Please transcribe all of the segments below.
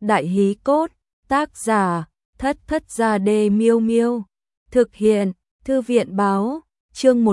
Đại hí cốt, tác giả, Thất Thất Gia Đê Miêu Miêu. Thực hiện, Thư viện báo, chương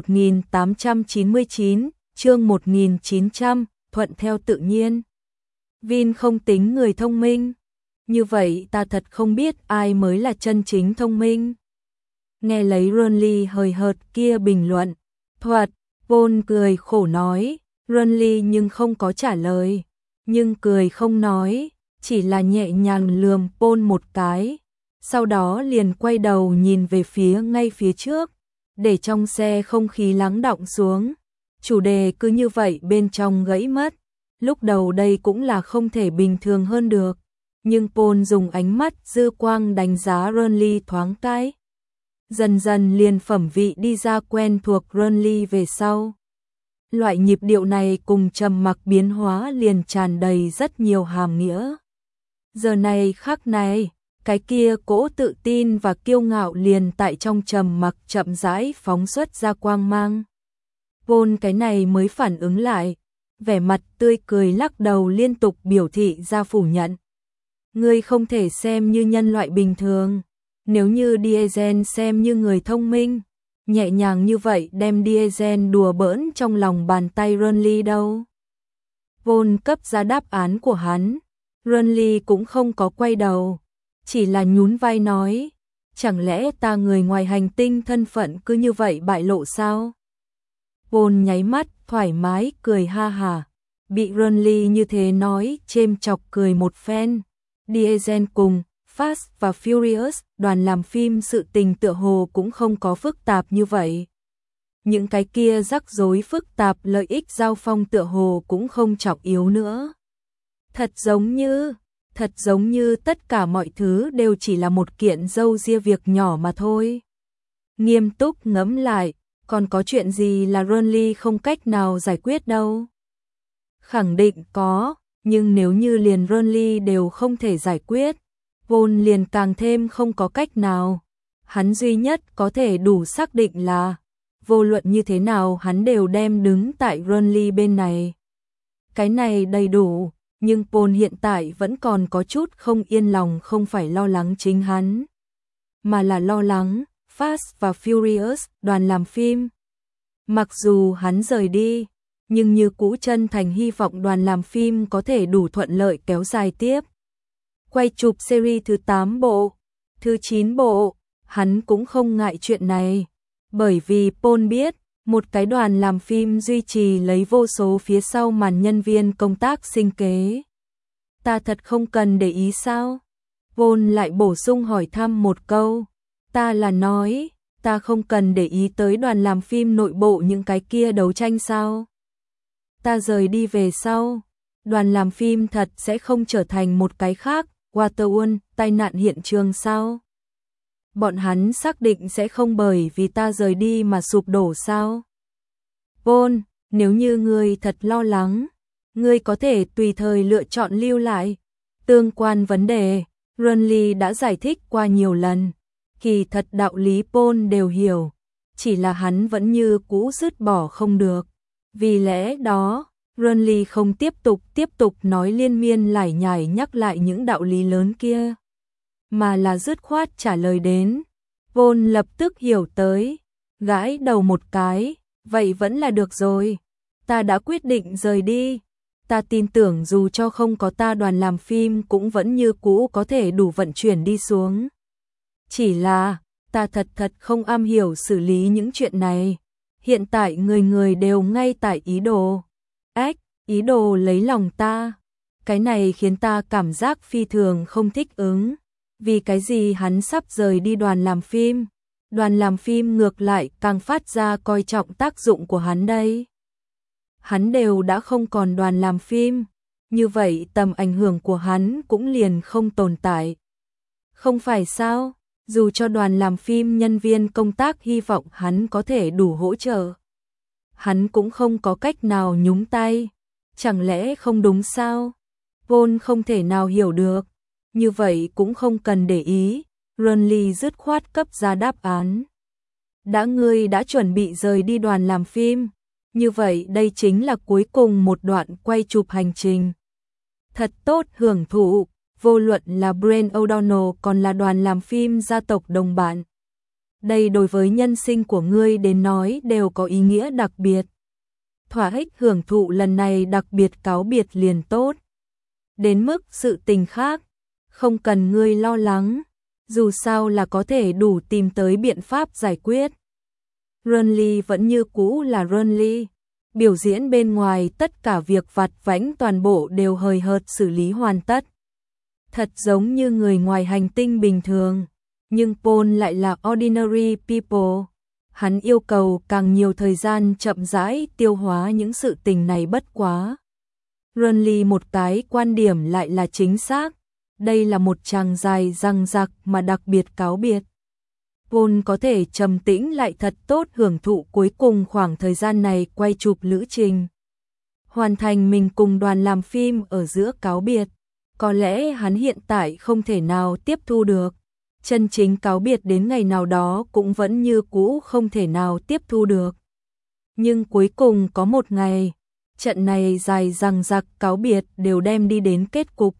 1899, chương 1900, thuận theo tự nhiên. Vin không tính người thông minh. Như vậy ta thật không biết ai mới là chân chính thông minh. Nghe lấy Ronly hời hợt kia bình luận. Thuật, Paul cười khổ nói. Ronly nhưng không có trả lời. Nhưng cười không nói, chỉ là nhẹ nhàng lườm Paul một cái. Sau đó liền quay đầu nhìn về phía ngay phía trước, để trong xe không khí lắng đọng xuống. Chủ đề cứ như vậy bên trong gãy mất. Lúc đầu đây cũng là không thể bình thường hơn được. Nhưng Paul dùng ánh mắt dư quang đánh giá Ronly thoáng cái. Dần dần liền phẩm vị đi ra quen thuộc Ronly về sau. Loại nhịp điệu này cùng trầm mặc biến hóa liền tràn đầy rất nhiều hàm nghĩa. Giờ này khắc này, cái kia cỗ tự tin và kiêu ngạo liền tại trong trầm mặc chậm rãi phóng xuất ra quang mang. Paul cái này mới phản ứng lại, vẻ mặt tươi cười lắc đầu liên tục biểu thị ra phủ nhận. Ngươi không thể xem như nhân loại bình thường, nếu như Diesel xem như người thông minh, nhẹ nhàng như vậy đem Diesel đùa bỡn trong lòng bàn tay Ronly đâu. Paul cấp ra đáp án của hắn, Ronly cũng không có quay đầu, chỉ là nhún vai nói, chẳng lẽ ta người ngoài hành tinh thân phận cứ như vậy bại lộ sao? Paul nháy mắt, thoải mái, cười ha hả, bị Ronly như thế nói, chêm chọc cười một phen. Diesel cùng Fast và Furious đoàn làm phim sự tình tựa hồ cũng không có phức tạp như vậy. Những cái kia rắc rối phức tạp lợi ích giao phong tựa hồ cũng không trọng yếu nữa. Thật giống như tất cả mọi thứ đều chỉ là một kiện râu ria việc nhỏ mà thôi. Nghiêm túc ngẫm lại, còn có chuyện gì là Ronly không cách nào giải quyết đâu. Khẳng định có, nhưng nếu như liền Ronly đều không thể giải quyết, Paul liền càng thêm không có cách nào. Hắn duy nhất có thể đủ xác định là, vô luận như thế nào hắn đều đem đứng tại Ronly bên này. Cái này đầy đủ, nhưng Paul hiện tại vẫn còn có chút không yên lòng, không phải lo lắng chính hắn, mà là lo lắng Fast và Furious đoàn làm phim. Mặc dù hắn rời đi, nhưng như cũ chân thành hy vọng đoàn làm phim có thể đủ thuận lợi kéo dài tiếp. Quay chụp series thứ 8 bộ, thứ 9 bộ, hắn cũng không ngại chuyện này. Bởi vì Paul biết, một cái đoàn làm phim duy trì lấy vô số phía sau màn nhân viên công tác sinh kế. Ta thật không cần để ý sao? Paul lại bổ sung hỏi thăm một câu. Ta là nói, ta không cần để ý tới đoàn làm phim nội bộ những cái kia đấu tranh sao? Ta rời đi về sau, đoàn làm phim thật sẽ không trở thành một cái khác, Waterworld, tai nạn hiện trường sao? Bọn hắn xác định sẽ không bởi vì ta rời đi mà sụp đổ sao? Paul, nếu như ngươi thật lo lắng, ngươi có thể tùy thời lựa chọn lưu lại. Tương quan vấn đề, Ronly đã giải thích qua nhiều lần. Kỳ thật đạo lý Paul đều hiểu, chỉ là hắn vẫn như cũ dứt bỏ không được. Vì lẽ đó, Ronly không tiếp tục nói liên miên lải nhải nhắc lại những đạo lý lớn kia, mà là dứt khoát trả lời đến. Paul lập tức hiểu tới, gãi đầu một cái, vậy vẫn là được rồi. Ta đã quyết định rời đi. Ta tin tưởng dù cho không có ta đoàn làm phim cũng vẫn như cũ có thể đủ vận chuyển đi xuống. Chỉ là, ta thật không am hiểu xử lý những chuyện này. Hiện tại người đều ngay tại ý đồ lấy lòng ta. Cái này khiến ta cảm giác phi thường không thích ứng. Vì cái gì hắn sắp rời đi đoàn làm phim? Đoàn làm phim ngược lại càng phát ra coi trọng tác dụng của hắn đây. Hắn đều đã không còn đoàn làm phim, như vậy tầm ảnh hưởng của hắn cũng liền không tồn tại. Không phải sao? Dù cho đoàn làm phim nhân viên công tác hy vọng hắn có thể đủ hỗ trợ, hắn cũng không có cách nào nhúng tay. Chẳng lẽ không đúng sao? Paul không thể nào hiểu được. Như vậy cũng không cần để ý. Ronly dứt khoát cấp ra đáp án. Ngươi đã chuẩn bị rời đi đoàn làm phim, như vậy đây chính là cuối cùng một đoạn quay chụp hành trình. Thật tốt, hưởng thụ. vô luận là Brent O'Donnell còn là đoàn làm phim gia tộc đồng bạn. Đây đối với nhân sinh của ngươi đến nói đều có ý nghĩa đặc biệt. Thỏa thích hưởng thụ lần này đặc biệt cáo biệt liền tốt. Đến mức sự tình khác, không cần ngươi lo lắng, dù sao là có thể đủ tìm tới biện pháp giải quyết. Renly vẫn như cũ là Renly, biểu diễn bên ngoài tất cả việc vặt vãnh toàn bộ đều hời hợt xử lý hoàn tất. Thật giống như người ngoài hành tinh bình thường, nhưng Paul lại là ordinary people. Hắn yêu cầu càng nhiều thời gian chậm rãi tiêu hóa những sự tình này bất quá. Renly một cái quan điểm lại là chính xác, đây là một chàng dài răng rạc mà đặc biệt cáo biệt. Paul có thể trầm tĩnh lại thật tốt hưởng thụ cuối cùng khoảng thời gian này quay chụp lữ trình. Hoàn thành mình cùng đoàn làm phim ở giữa cáo biệt. Có lẽ hắn hiện tại không thể nào tiếp thu được. Chân chính cáo biệt đến ngày nào đó cũng vẫn như cũ không thể nào tiếp thu được. Nhưng cuối cùng có một ngày, trận này dài dằng dặc cáo biệt đều đem đi đến kết cục.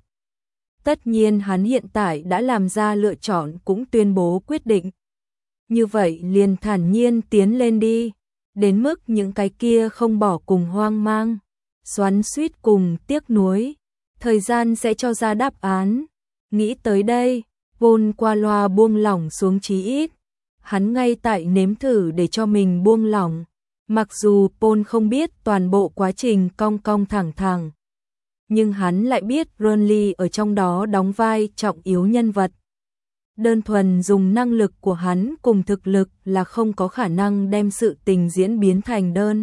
Tất nhiên hắn hiện tại đã làm ra lựa chọn cũng tuyên bố quyết định. Như vậy liền thản nhiên tiến lên đi, đến mức những cái kia không bỏ cùng hoang mang, xoắn xuýt cùng tiếc nuối, thời gian sẽ cho ra đáp án. Nghĩ tới đây, Paul qua loa buông lỏng xuống chí ít, hắn ngay tại nếm thử để cho mình buông lỏng, mặc dù Paul không biết toàn bộ quá trình cong cong thẳng thẳng, nhưng hắn lại biết Renly ở trong đó đóng vai trọng yếu nhân vật. Đơn thuần dùng năng lực của hắn cùng thực lực là không có khả năng đem sự tình diễn biến thành đơn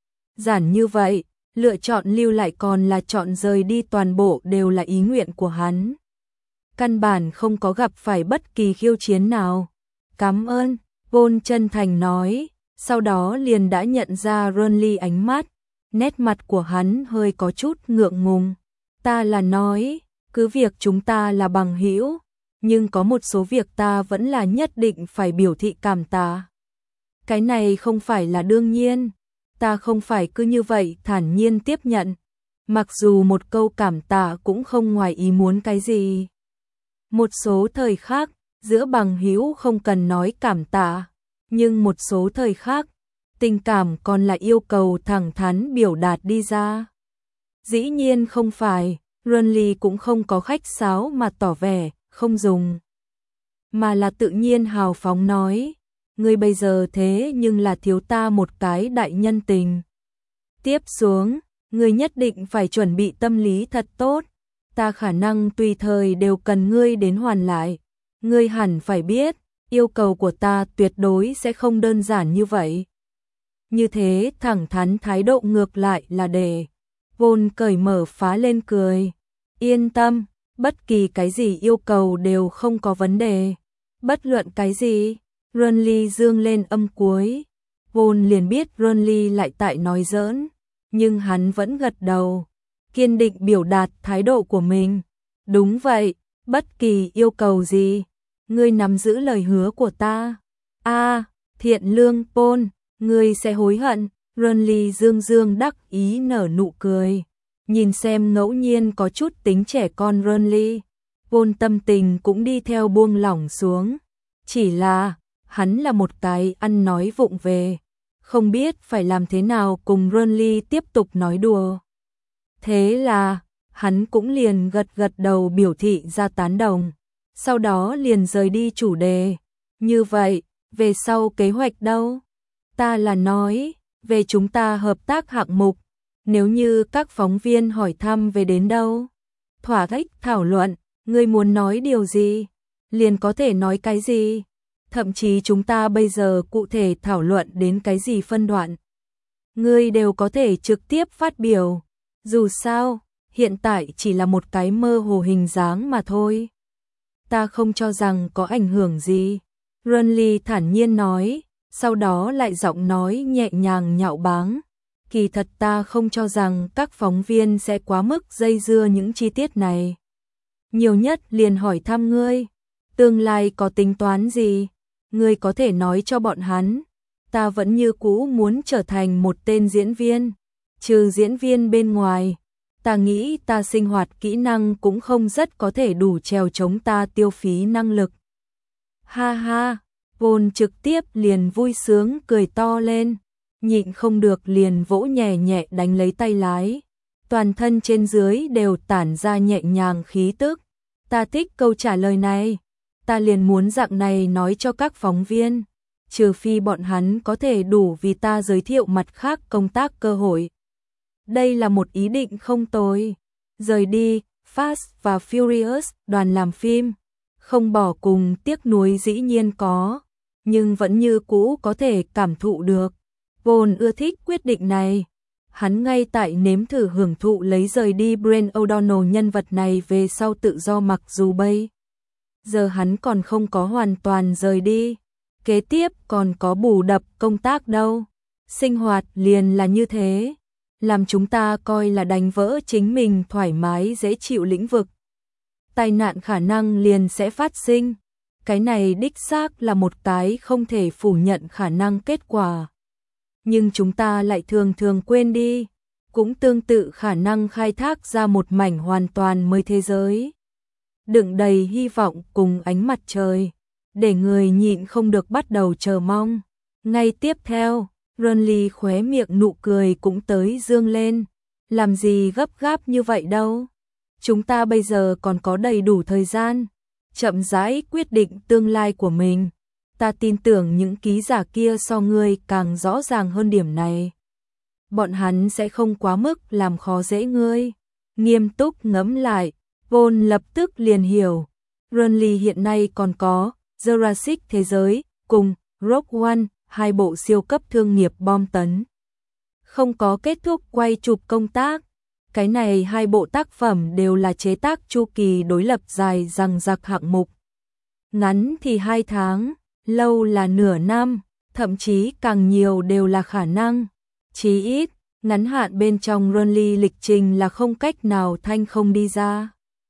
giản như vậy, lựa chọn lưu lại còn là chọn rời đi toàn bộ đều là ý nguyện của hắn. Căn bản không có gặp phải bất kỳ khiêu chiến nào. Cảm ơn, Paul chân thành nói, sau đó liền đã nhận ra Renly ánh mắt, nét mặt của hắn hơi có chút ngượng ngùng. Ta là nói, cứ việc chúng ta là bằng hữu, nhưng có một số việc ta vẫn là nhất định phải biểu thị cảm tạ. Cái này không phải là đương nhiên, ta không phải cứ như vậy thản nhiên tiếp nhận, mặc dù một câu cảm tạ cũng không ngoài ý muốn cái gì. Một số thời khác, giữa bằng hữu không cần nói cảm tạ, nhưng một số thời khác, tình cảm còn là yêu cầu thẳng thắn biểu đạt đi ra. Dĩ nhiên không phải, Renly cũng không có khách sáo mà tỏ vẻ không dùng, mà là tự nhiên hào phóng nói, ngươi bây giờ thế nhưng là thiếu ta một cái đại nhân tình. Tiếp xuống, ngươi nhất định phải chuẩn bị tâm lý thật tốt, ta khả năng tùy thời đều cần ngươi đến hoàn lại. Ngươi hẳn phải biết, yêu cầu của ta tuyệt đối sẽ không đơn giản như vậy. Như thế thẳng thắn thái độ ngược lại là để Paul cởi mở phá lên cười. Yên tâm, bất kỳ cái gì yêu cầu đều không có vấn đề. Bất luận cái gì, Renly dương lên âm cuối. Paul liền biết Renly lại tại nói giỡn, nhưng hắn vẫn gật đầu, kiên định biểu đạt thái độ của mình. Đúng vậy, bất kỳ yêu cầu gì, ngươi nắm giữ lời hứa của ta. Thiện lương Paul, ngươi sẽ hối hận. Renly dương dương đắc ý nở nụ cười. Nhìn xem ngẫu nhiên có chút tính trẻ con Renly, Paul tâm tình cũng đi theo buông lỏng xuống. Chỉ là, hắn là một cái ăn nói vụng về, không biết phải làm thế nào cùng Renly tiếp tục nói đùa. Thế là, hắn cũng liền gật gật đầu biểu thị ra tán đồng, sau đó liền rời đi chủ đề. Như vậy, về sau kế hoạch đâu? Ta là nói, về chúng ta hợp tác hạng mục, nếu như các phóng viên hỏi thăm về đến đâu, thỏa thích thảo luận, ngươi muốn nói điều gì, liền có thể nói cái gì, thậm chí chúng ta bây giờ cụ thể thảo luận đến cái gì phân đoạn, ngươi đều có thể trực tiếp phát biểu, dù sao, hiện tại chỉ là một cái mơ hồ hình dáng mà thôi. Ta không cho rằng có ảnh hưởng gì, Renly thản nhiên nói, sau đó lại giọng nói nhẹ nhàng nhạo báng. Kỳ thật ta không cho rằng các phóng viên sẽ quá mức dây dưa những chi tiết này. Nhiều nhất liền hỏi thăm ngươi, tương lai có tính toán gì, ngươi có thể nói cho bọn hắn. Ta vẫn như cũ muốn trở thành một tên diễn viên, trừ diễn viên bên ngoài, Ta nghĩ ta sinh hoạt kỹ năng cũng không rất có thể đủ trèo chống ta tiêu phí năng lực. Ha ha, Paul trực tiếp liền vui sướng cười to lên, nhịn không được liền vỗ nhẹ nhẹ đánh lấy tay lái. Toàn thân trên dưới đều tản ra nhẹ nhàng khí tức. Ta thích câu trả lời này. Ta liền muốn dạng này nói cho các phóng viên, trừ phi bọn hắn có thể đủ vì ta giới thiệu mặt khác công tác cơ hội. Đây là một ý định không tồi. Rời đi, Fast và Furious, đoàn làm phim, không bỏ cùng tiếc nuối dĩ nhiên có, nhưng vẫn như cũ có thể cảm thụ được. Paul ưa thích quyết định này. Hắn ngay tại nếm thử hưởng thụ lấy rời đi Brent O'Donnell nhân vật này về sau tự do, mặc dù bây giờ hắn còn không có hoàn toàn rời đi. Kế tiếp còn có bù đập công tác đâu. Sinh hoạt liền là như thế, làm chúng ta coi là đánh vỡ chính mình thoải mái dễ chịu lĩnh vực. Tai nạn khả năng liền sẽ phát sinh. Cái này đích xác là một cái không thể phủ nhận khả năng kết quả. Nhưng chúng ta lại thường thường quên đi, cũng tương tự khả năng khai thác ra một mảnh hoàn toàn mới thế giới, đựng đầy hy vọng cùng ánh mặt trời, để người nhịn không được bắt đầu chờ mong. Ngay tiếp theo, Ronly khóe miệng nụ cười cũng tới dương lên. Làm gì gấp gáp như vậy đâu, chúng ta bây giờ còn có đầy đủ thời gian, chậm rãi quyết định tương lai của mình. Ta tin tưởng những ký giả kia so ngươi càng rõ ràng hơn điểm này. Bọn hắn sẽ không quá mức làm khó dễ ngươi. Nghiêm túc ngẫm lại, Paul lập tức liền hiểu. Ronly hiện nay còn có Jurassic Thế giới cùng Rogue One, hai bộ siêu cấp thương nghiệp bom tấn. Không có kết thúc quay chụp công tác. Cái này hai bộ tác phẩm đều là chế tác chu kỳ đối lập dài dằng dặc hạng mục. Ngắn thì 2 tháng. Lâu là nửa năm, thậm chí càng nhiều đều là khả năng. Chí ít, ngắn hạn bên trong Ronly lịch trình là không cách nào thanh không đi ra.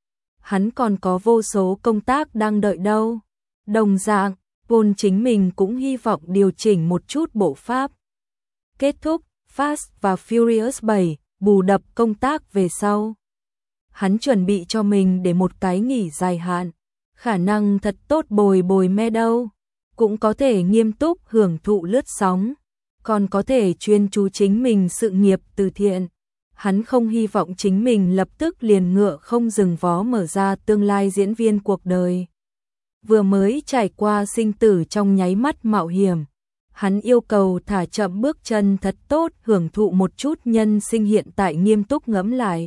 Hắn còn có vô số công tác đang đợi đâu. Đồng dạng, Paul chính mình cũng hy vọng điều chỉnh một chút bộ pháp. Kết thúc Fast và Furious 7, bù đập công tác về sau. Hắn chuẩn bị cho mình để một cái nghỉ dài hạn, khả năng thật tốt bồi bồi me đâu. Cũng có thể nghiêm túc hưởng thụ lướt sóng, còn có thể chuyên chú chính mình sự nghiệp từ thiện. Hắn không hy vọng chính mình lập tức liền ngựa không dừng vó mở ra tương lai diễn viên cuộc đời. Vừa mới trải qua sinh tử trong nháy mắt mạo hiểm, hắn yêu cầu thả chậm bước chân thật tốt, hưởng thụ một chút nhân sinh hiện tại, nghiêm túc ngẫm lại.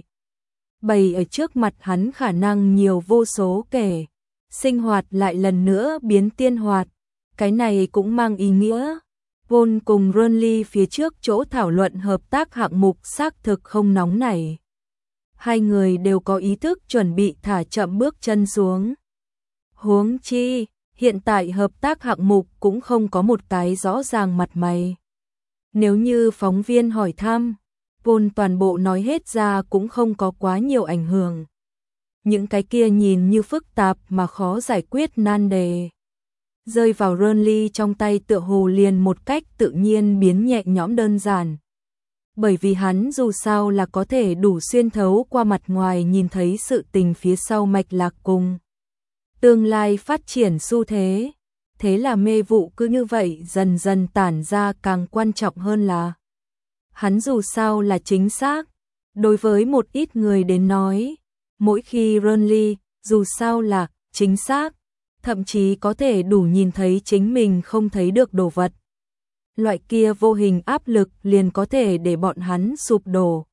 Bày ở trước mặt hắn khả năng nhiều vô số kể, sinh hoạt lại lần nữa biến tiên hoạt. Cái này cũng mang ý nghĩa, Paul cùng Ronly phía trước chỗ thảo luận hợp tác hạng mục xác thực không nóng nảy. Hai người đều có ý thức chuẩn bị thả chậm bước chân xuống. Huống chi, hiện tại hợp tác hạng mục cũng không có một cái rõ ràng mặt mày. Nếu như phóng viên hỏi thăm, Paul toàn bộ nói hết ra cũng không có quá nhiều ảnh hưởng. Những cái kia nhìn như phức tạp mà khó giải quyết nan đề, rơi vào Ronly trong tay tựa hồ liền một cách tự nhiên biến nhẹ nhõm đơn giản. Bởi vì hắn dù sao là có thể đủ xuyên thấu qua mặt ngoài nhìn thấy sự tình phía sau mạch lạc cùng tương lai phát triển xu thế. Thế là mê vụ cứ như vậy dần dần tản ra, càng quan trọng hơn là hắn dù sao là chính xác. Đối với một ít người đến nói, mỗi khi Ronly dù sao là chính xác, thậm chí có thể đủ nhìn thấy chính mình không thấy được đồ vật. Loại kia vô hình áp lực liền có thể để bọn hắn sụp đổ.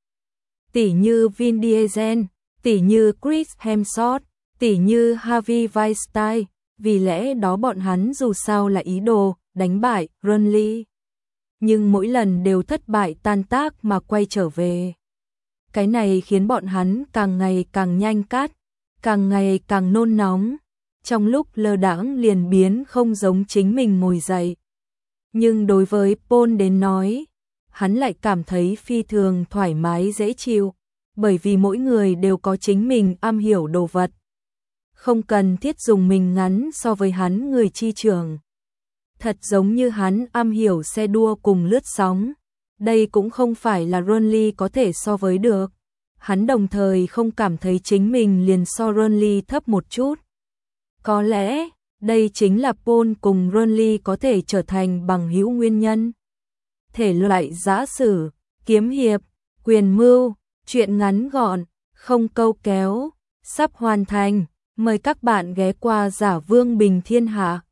Tỉ như Vin Diesel, tỉ như Chris Hemsworth, tỉ như Harvey Weinstein, vì lẽ đó bọn hắn dù sao là ý đồ đánh bại Ronly. Nhưng mỗi lần đều thất bại tan tác mà quay trở về. Cái này khiến bọn hắn càng ngày càng nhanh cát, càng ngày càng nôn nóng. Trong lúc lơ đãng liền biến không giống chính mình ngồi dậy. Nhưng đối với Paul đến nói, hắn lại cảm thấy phi thường thoải mái dễ chịu, bởi vì mỗi người đều có chính mình am hiểu đồ vật. Không cần thiết dùng mình ngắn so với hắn người chi trưởng. Thật giống như hắn am hiểu xe đua cùng lướt sóng. Đây cũng không phải là Ronly có thể so với được. hắn đồng thời không cảm thấy chính mình liền so Renly thấp một chút. Có lẽ, đây chính là Paul cùng Renly có thể trở thành bằng hữu nguyên nhân. Thể loại giã sử, kiếm hiệp, quyền mưu, truyện ngắn gọn, không câu kéo, sắp hoàn thành. Mời các bạn ghé qua Giả Vương Bình Thiên Hạ.